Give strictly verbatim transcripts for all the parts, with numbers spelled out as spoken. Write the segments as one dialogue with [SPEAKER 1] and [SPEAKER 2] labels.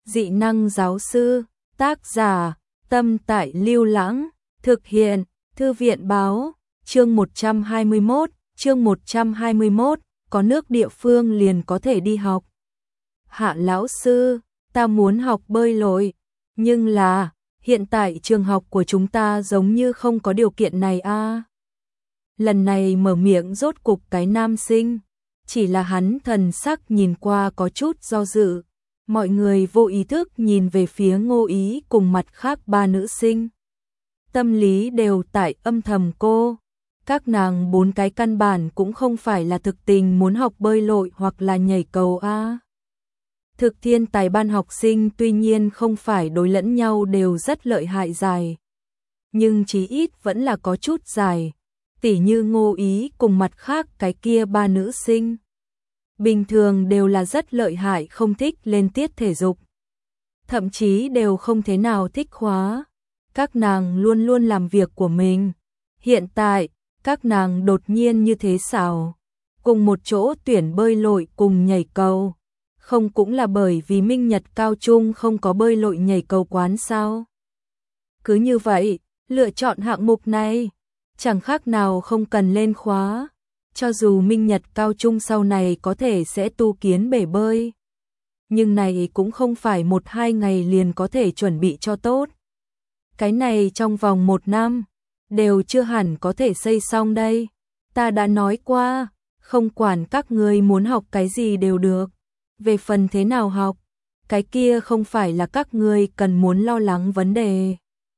[SPEAKER 1] Dị năng giáo sư, tác giả, Tâm Tại Lưu Lãng, thực hiện, Thư viện báo, chương một trăm hai mươi mốt, chương một trăm hai mươi mốt, có nước địa phương liền có thể đi học. Hạ lão sư, ta muốn học bơi lội, nhưng là, hiện tại trường học của chúng ta giống như không có điều kiện này a. À. Lần này mở miệng rốt cục cái nam sinh, chỉ là hắn thần sắc nhìn qua có chút do dự. Mọi người vô ý thức nhìn về phía Ngô Ý cùng mặt khác ba nữ sinh. Tâm lý đều tại âm thầm cô. Các nàng bốn cái căn bản cũng không phải là thực tình muốn học bơi lội hoặc là nhảy cầu a. À. Thực thiên tài ban học sinh tuy nhiên không phải đối lẫn nhau đều rất lợi hại dài. Nhưng chí ít vẫn là có chút dài. Tỉ như Ngô Ý cùng mặt khác cái kia ba nữ sinh. Bình thường đều là rất lợi hại, không thích lên tiết thể dục. Thậm chí đều không thế nào thích khóa. Các nàng luôn luôn làm việc của mình. Hiện tại, các nàng đột nhiên như thế xảo. Cùng một chỗ tuyển bơi lội cùng nhảy cầu. Không cũng là bởi vì Minh Nhật cao trung không có bơi lội nhảy cầu quán sao? Cứ như vậy, lựa chọn hạng mục này, chẳng khác nào không cần lên khóa. Cho dù Minh Nhật cao trung sau này có thể sẽ tu kiến bể bơi, nhưng này cũng không phải một hai ngày liền có thể chuẩn bị cho tốt. Cái này trong vòng một năm, đều chưa hẳn có thể xây xong đây. Ta đã nói qua, không quản các ngươi muốn học cái gì đều được. Về phần thế nào học, cái kia không phải là các ngươi cần muốn lo lắng vấn đề.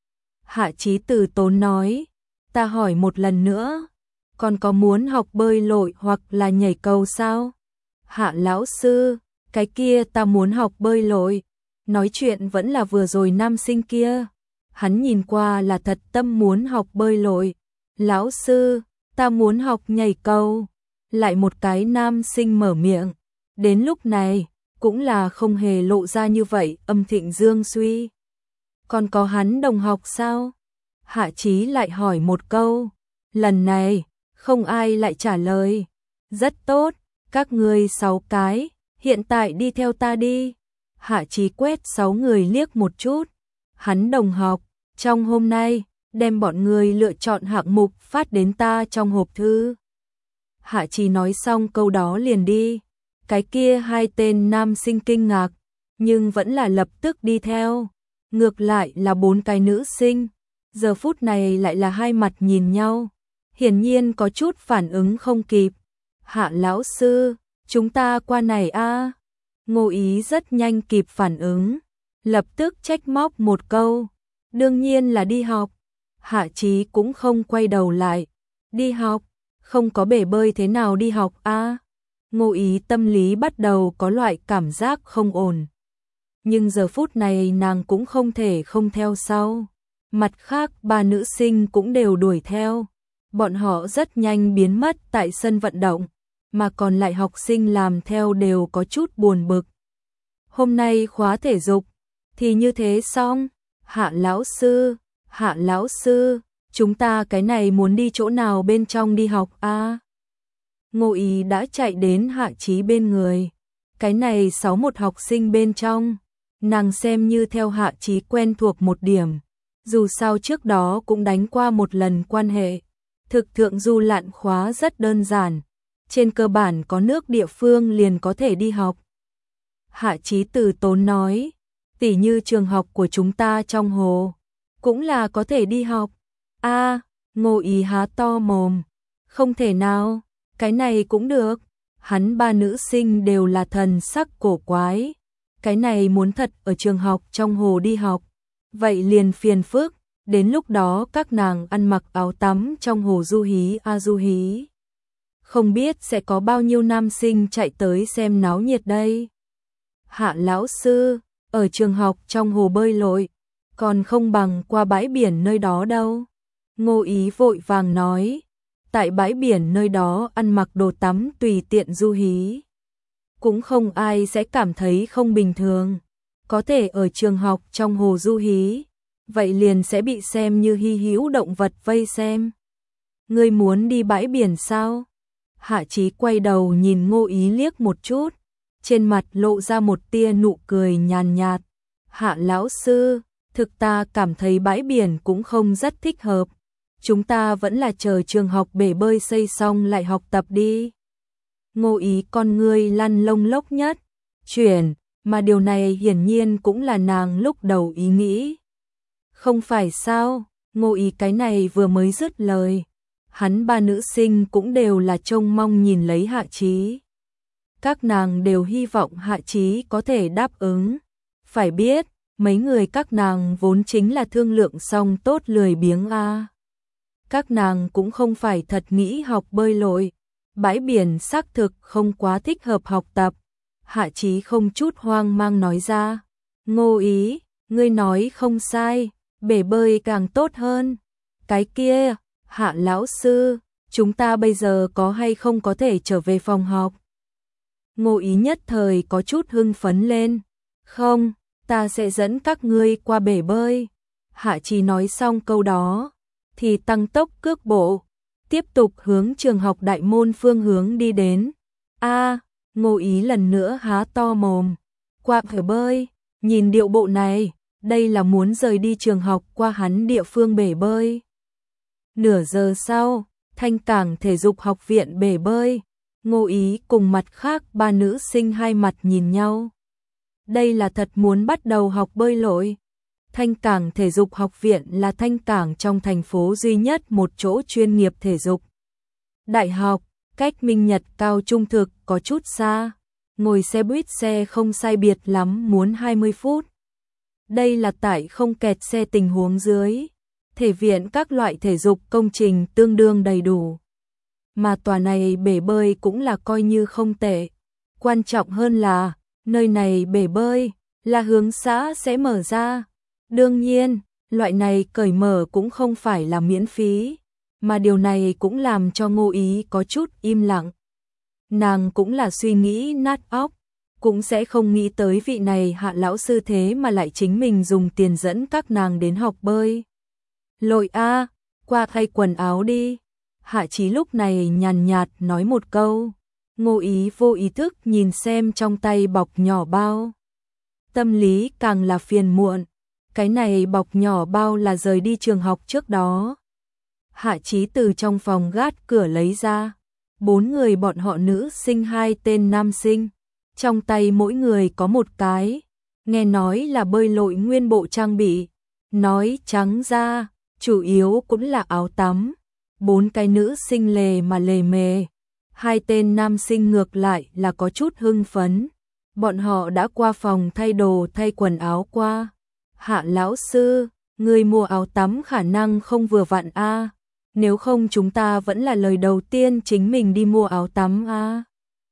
[SPEAKER 1] Hạ Chí Từ tốn nói, ta hỏi một lần nữa, còn có muốn học bơi lội hoặc là nhảy cầu sao? Hạ lão sư, cái kia ta muốn học bơi lội. Nói chuyện vẫn là vừa rồi nam sinh kia. Hắn nhìn qua là thật tâm muốn học bơi lội. Lão sư, ta muốn học nhảy cầu. Lại một cái nam sinh mở miệng. Đến lúc này, cũng là không hề lộ ra như vậy, âm thịnh dương suy. Còn có hắn đồng học sao? Hạ Chí lại hỏi một câu. Lần này, không ai lại trả lời. Rất tốt, các ngươi sáu cái, hiện tại đi theo ta đi. Hạ Chí quét sáu người liếc một chút. Hắn đồng học, trong hôm nay, đem bọn người lựa chọn hạng mục phát đến ta trong hộp thư. Hạ Chí nói xong câu đó liền đi. Cái kia hai tên nam sinh kinh ngạc, nhưng vẫn là lập tức đi theo. Ngược lại là bốn cái nữ sinh, giờ phút này lại là hai mặt nhìn nhau. Hiển nhiên có chút phản ứng không kịp. Hạ lão sư, chúng ta qua này a. À. Ngô Ý rất nhanh kịp phản ứng, lập tức trách móc một câu. Đương nhiên là đi học. Hạ Chí cũng không quay đầu lại. Đi học, không có bể bơi thế nào đi học a? À. Ngô Ý tâm lý bắt đầu có loại cảm giác không ổn. Nhưng giờ phút này nàng cũng không thể không theo sau. Mặt khác ba nữ sinh cũng đều đuổi theo. Bọn họ rất nhanh biến mất tại sân vận động, mà còn lại học sinh làm theo đều có chút buồn bực. Hôm nay khóa thể dục, thì như thế xong. Hạ lão sư, hạ lão sư, chúng ta cái này muốn đi chỗ nào bên trong đi học a? À? Ngô Ý đã chạy đến Hạ Chí bên người. Cái này sáu một học sinh bên trong, nàng xem như theo Hạ Chí quen thuộc một điểm. Dù sao trước đó cũng đánh qua một lần quan hệ. Thực thượng du lặn khóa rất đơn giản. Trên cơ bản có nước địa phương liền có thể đi học. Hạ Chí Từ tốn nói, tỉ như trường học của chúng ta trong hồ, cũng là có thể đi học. A, à, Ngô Ý há to mồm. Không thể nào. Cái này cũng được. Hắn ba nữ sinh đều là thần sắc cổ quái. Cái này muốn thật ở trường học trong hồ đi học, vậy liền phiền phức. Đến lúc đó các nàng ăn mặc áo tắm trong hồ du hí a du hí. Không biết sẽ có bao nhiêu nam sinh chạy tới xem náo nhiệt đây. Hạ lão sư, ở trường học trong hồ bơi lội, còn không bằng qua bãi biển nơi đó đâu. Ngô Ý vội vàng nói. Tại bãi biển nơi đó ăn mặc đồ tắm tùy tiện du hí, cũng không ai sẽ cảm thấy không bình thường. Có thể ở trường học trong hồ du hí, vậy liền sẽ bị xem như hy hữu động vật vây xem. Ngươi muốn đi bãi biển sao? Hạ Chí quay đầu nhìn Ngô Ý liếc một chút, trên mặt lộ ra một tia nụ cười nhàn nhạt. Hạ lão sư, thực ta cảm thấy bãi biển cũng không rất thích hợp. Chúng ta vẫn là chờ trường học bể bơi xây xong lại học tập đi. Ngô Ý con ngươi lăn lông lốc nhất, chuyển, mà điều này hiển nhiên cũng là nàng lúc đầu ý nghĩ. Không phải sao, Ngô Ý cái này vừa mới dứt lời. Hắn ba nữ sinh cũng đều là trông mong nhìn lấy Hạ Chí. Các nàng đều hy vọng Hạ Chí có thể đáp ứng. Phải biết, mấy người các nàng vốn chính là thương lượng xong tốt lười biếng a. Các nàng cũng không phải thật nghĩ học bơi lội. Bãi biển xác thực không quá thích hợp học tập. Hạ Chí không chút hoang mang nói ra. Ngô Ý, ngươi nói không sai, bể bơi càng tốt hơn. Cái kia, Hạ lão sư, chúng ta bây giờ có hay không có thể trở về phòng học? Ngô Ý nhất thời có chút hưng phấn lên. Không, ta sẽ dẫn các ngươi qua bể bơi. Hạ Chí nói xong câu đó, thì tăng tốc cước bộ, tiếp tục hướng trường học đại môn phương hướng đi đến. A, Ngô Ý lần nữa há to mồm. Qua bể bơi, nhìn điệu bộ này, đây là muốn rời đi trường học qua hắn địa phương bể bơi. Nửa giờ sau, Thanh Cảng thể dục học viện bể bơi, Ngô Ý cùng mặt khác ba nữ sinh hai mặt nhìn nhau. Đây là thật muốn bắt đầu học bơi lội. Thanh Cảng thể dục học viện là Thanh Cảng trong thành phố duy nhất một chỗ chuyên nghiệp thể dục. Đại học, cách Minh Nhật cao trung thực có chút xa, ngồi xe buýt xe không sai biệt lắm muốn hai mươi phút. Đây là tại không kẹt xe tình huống dưới. Thể viện các loại thể dục công trình tương đương đầy đủ. Mà tòa này bể bơi cũng là coi như không tệ. Quan trọng hơn là, nơi này bể bơi, là hướng xã sẽ mở ra. Đương nhiên, loại này cởi mở cũng không phải là miễn phí, mà điều này cũng làm cho Ngô Ý có chút im lặng. Nàng cũng là suy nghĩ nát óc, cũng sẽ không nghĩ tới vị này Hạ lão sư thế mà lại chính mình dùng tiền dẫn các nàng đến học bơi. Lội a, qua thay quần áo đi. Hạ Chí lúc này nhàn nhạt nói một câu. Ngô Ý vô ý thức nhìn xem trong tay bọc nhỏ bao. Tâm lý càng là phiền muộn. Cái này bọc nhỏ bao là rời đi trường học trước đó. Hạ Chí từ trong phòng gác cửa lấy ra. Bốn người bọn họ nữ sinh hai tên nam sinh. Trong tay mỗi người có một cái. Nghe nói là bơi lội nguyên bộ trang bị. Nói trắng ra, chủ yếu cũng là áo tắm. Bốn cái nữ sinh lề mà lề mề. Hai tên nam sinh ngược lại là có chút hưng phấn. Bọn họ đã qua phòng thay đồ thay quần áo qua. Hạ lão sư, người mua áo tắm khả năng không vừa vặn a. Nếu không chúng ta vẫn là lời đầu tiên chính mình đi mua áo tắm a.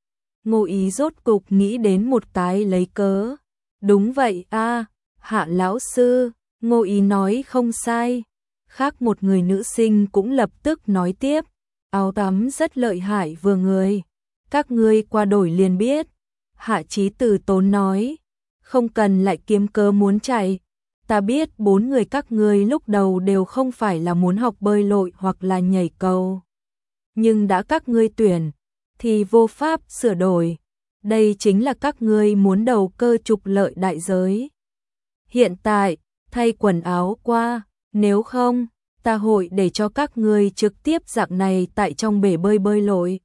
[SPEAKER 1] Ngô Ý rốt cục nghĩ đến một cái lấy cớ. Đúng vậy a, Hạ lão sư, Ngô Ý nói không sai. Khác một người nữ sinh cũng lập tức nói tiếp. Áo tắm rất lợi hại vừa người. Các ngươi qua đổi liền biết. Hạ Chí từ tốn nói. Không cần lại kiếm cớ muốn chạy. Ta biết bốn người các ngươi lúc đầu đều không phải là muốn học bơi lội hoặc là nhảy cầu. Nhưng đã các ngươi tuyển, thì vô pháp sửa đổi. Đây chính là các ngươi muốn đầu cơ trục lợi đại giới. Hiện tại, thay quần áo qua, nếu không, ta hội để cho các ngươi trực tiếp dạng này tại trong bể bơi bơi lội.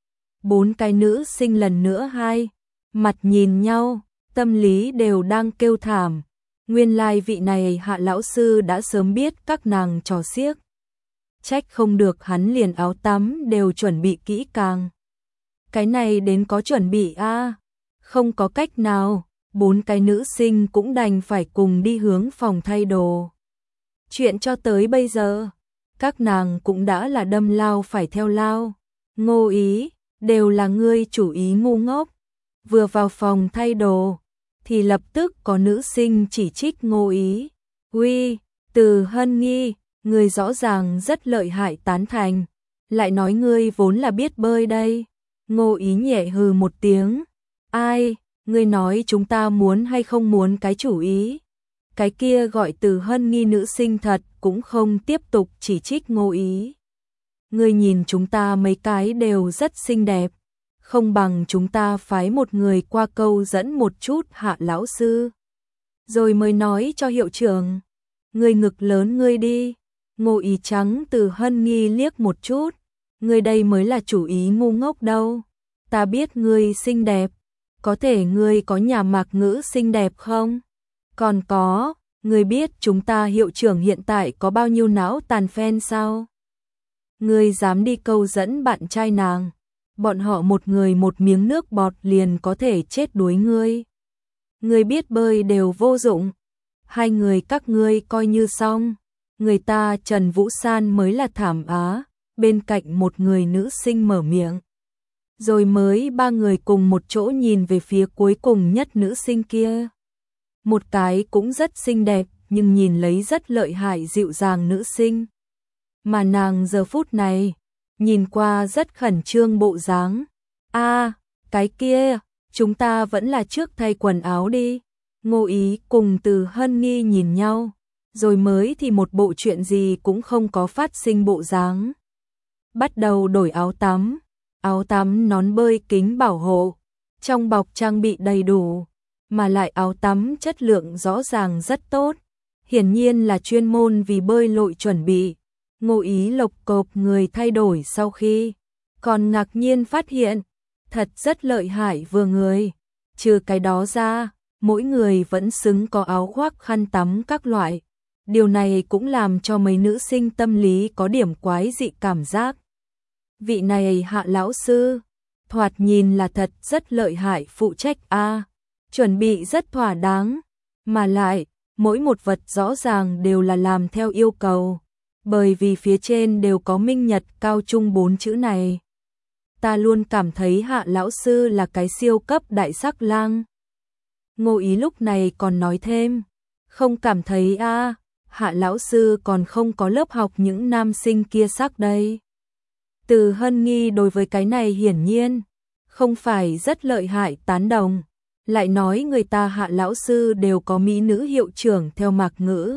[SPEAKER 1] Bốn cái nữ sinh lần nữa hai, mặt nhìn nhau, tâm lý đều đang kêu thảm. Nguyên lai vị này Hạ lão sư đã sớm biết các nàng trò xiếc. Trách không được hắn liền áo tắm đều chuẩn bị kỹ càng. Cái này đến có chuẩn bị a, không có cách nào, bốn cái nữ sinh cũng đành phải cùng đi hướng phòng thay đồ. Chuyện cho tới bây giờ, các nàng cũng đã là đâm lao phải theo lao. Ngô Ý, đều là ngươi chủ ý ngu ngốc. Vừa vào phòng thay đồ, thì lập tức có nữ sinh chỉ trích Ngô Ý. Uy, Từ Hân Nghi, ngươi rõ ràng rất lợi hại tán thành. Lại nói ngươi vốn là biết bơi đây. Ngô Ý nhẹ hừ một tiếng. Ai, ngươi nói chúng ta muốn hay không muốn cái chủ ý. Cái kia gọi Từ Hân Nghi nữ sinh thật cũng không tiếp tục chỉ trích Ngô Ý. Ngươi nhìn chúng ta mấy cái đều rất xinh đẹp. Không bằng chúng ta phái một người qua câu dẫn một chút Hạ lão sư. rồi mới nói cho hiệu trưởng. Ngươi ngực lớn ngươi đi. Ngô Ý trắng Từ Hân Nghi liếc một chút. Ngươi đây mới là chủ ý ngu ngốc đâu. Ta biết ngươi xinh đẹp. Có thể ngươi có nhà Mạc Ngữ xinh đẹp không? Còn có, ngươi biết chúng ta hiệu trưởng hiện tại có bao nhiêu não tàn fan sao? Ngươi dám đi câu dẫn bạn trai nàng. Bọn họ một người một miếng nước bọt liền có thể chết đuối ngươi. Ngươi biết bơi đều vô dụng. Hai người các ngươi coi như xong. Người ta Trần Vũ San mới là thảm á. Bên cạnh một người nữ sinh mở miệng. Rồi mới ba người cùng một chỗ nhìn về phía cuối cùng nhất nữ sinh kia. Một cái cũng rất xinh đẹp, nhưng nhìn lấy rất lợi hại dịu dàng nữ sinh. Mà nàng giờ phút này, nhìn qua rất khẩn trương bộ dáng. A, cái kia, chúng ta vẫn là trước thay quần áo đi. Ngô Ý cùng Từ Hân Nghi nhìn nhau, rồi mới thì một bộ chuyện gì cũng không có phát sinh bộ dáng. Bắt đầu đổi áo tắm, áo tắm nón bơi kính bảo hộ, trong bọc trang bị đầy đủ, mà lại áo tắm chất lượng rõ ràng rất tốt, hiển nhiên là chuyên môn vì bơi lội chuẩn bị. Ngô Ý lộc cộp người thay đổi sau khi, còn ngạc nhiên phát hiện, thật rất lợi hại vừa người. Trừ cái đó ra, mỗi người vẫn xứng có áo khoác khăn tắm các loại. Điều này cũng làm cho mấy nữ sinh tâm lý có điểm quái dị cảm giác. Vị này Hạ lão sư, thoạt nhìn là thật rất lợi hại phụ trách a, chuẩn bị rất thỏa đáng, mà lại, mỗi một vật rõ ràng đều là làm theo yêu cầu, bởi vì phía trên đều có minh nhật cao trung bốn chữ này. Ta luôn cảm thấy Hạ lão sư là cái siêu cấp đại sắc lang. Ngô Ý lúc này còn nói thêm, không cảm thấy a, Hạ lão sư còn không có lớp học những nam sinh kia sắc đây. Từ Hân Nghi đối với cái này hiển nhiên không phải rất lợi hại tán đồng, lại nói người ta Hạ lão sư đều có mỹ nữ hiệu trưởng theo Mạc Ngữ,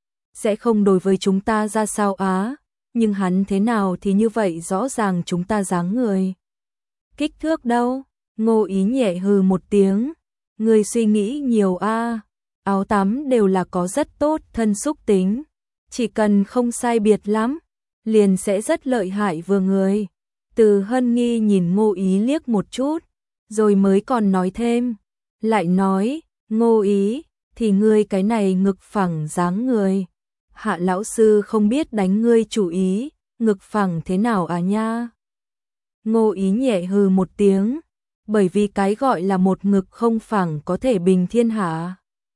[SPEAKER 1] sẽ không đối với chúng ta ra sao á, nhưng hắn thế nào thì như vậy rõ ràng chúng ta dáng người. Kích thước đâu? Ngô Ý nhẹ hừ một tiếng, người suy nghĩ nhiều a, áo tắm đều là có rất tốt thân xúc tính, chỉ cần không sai biệt lắm, liền sẽ rất lợi hại vừa người. Từ Hân Nghi nhìn Ngô Ý liếc một chút, rồi mới còn nói thêm, lại nói, Ngô Ý, thì ngươi cái này ngực phẳng dáng người. Hạ lão sư không biết đánh ngươi chủ ý, ngực phẳng thế nào à nha? Ngô Ý nhẹ hừ một tiếng, bởi vì cái gọi là một ngực không phẳng có thể bình thiên hạ.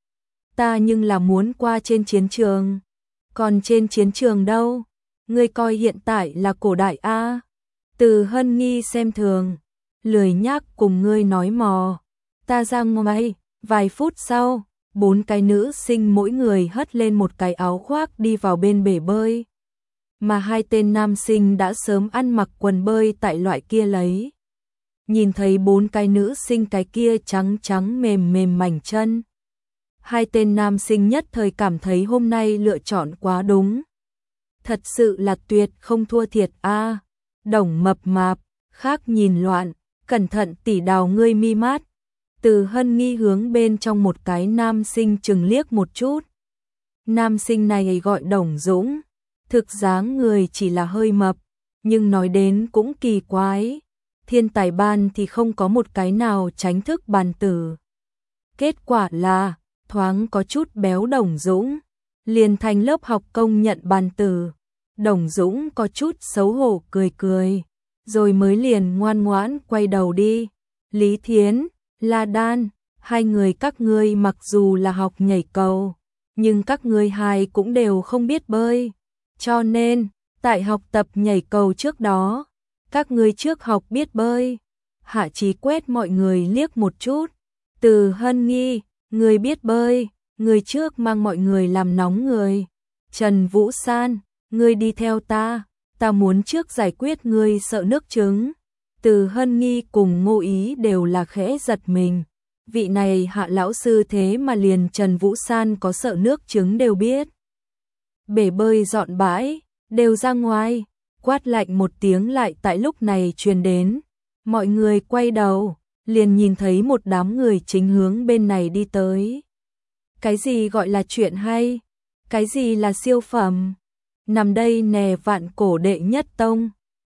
[SPEAKER 1] Ta nhưng là muốn qua trên chiến trường, còn trên chiến trường đâu? Ngươi coi hiện tại là cổ đại a. Từ Hân Nghi xem thường, lười nhác cùng ngươi nói mò. Ta ra ngoài, vài phút sau, bốn cái nữ sinh mỗi người hất lên một cái áo khoác đi vào bên bể bơi. Mà hai tên nam sinh đã sớm ăn mặc quần bơi tại loại kia lấy. Nhìn thấy bốn cái nữ sinh cái kia trắng trắng mềm mềm mảnh chân. Hai tên nam sinh nhất thời cảm thấy hôm nay lựa chọn quá đúng. Thật sự là tuyệt không thua thiệt a. Đồng mập mạp, khác nhìn loạn, cẩn thận tỉ đào ngươi mi mát. Từ Hân Nghi hướng bên trong một cái nam sinh chừng liếc một chút. Nam sinh này gọi Đồng Dũng, thực dáng người chỉ là hơi mập, nhưng nói đến cũng kỳ quái. Thiên tài ban thì không có một cái nào tránh thức bàn tử. Kết quả là, thoáng có chút béo Đồng Dũng, liền thành lớp học công nhận bàn tử. Đồng Dũng có chút xấu hổ cười cười, rồi mới liền ngoan ngoãn quay đầu đi. Lý Thiến, La Đan, hai người các ngươi mặc dù là học nhảy cầu, nhưng các ngươi hai cũng đều không biết bơi. Cho nên, tại học tập nhảy cầu trước đó, các ngươi trước học biết bơi. Hạ Chí quét mọi người liếc một chút. Từ Hân Nghi, người biết bơi, người trước mang mọi người làm nóng người. Trần Vũ San, ngươi đi theo ta, ta muốn trước giải quyết ngươi sợ nước trứng. Từ Hân Nghi cùng Ngô Ý đều là khẽ giật mình. Vị này Hạ lão sư thế mà liền Trần Vũ San có sợ nước trứng đều biết. Bể bơi dọn bãi, đều ra ngoài, quát lạnh một tiếng lại tại lúc này truyền đến. Mọi người quay đầu, liền nhìn thấy một đám người chính hướng bên này đi tới. Cái gì gọi là chuyện hay? Cái gì là siêu phẩm? Nằm đây nè vạn cổ đệ nhất tông.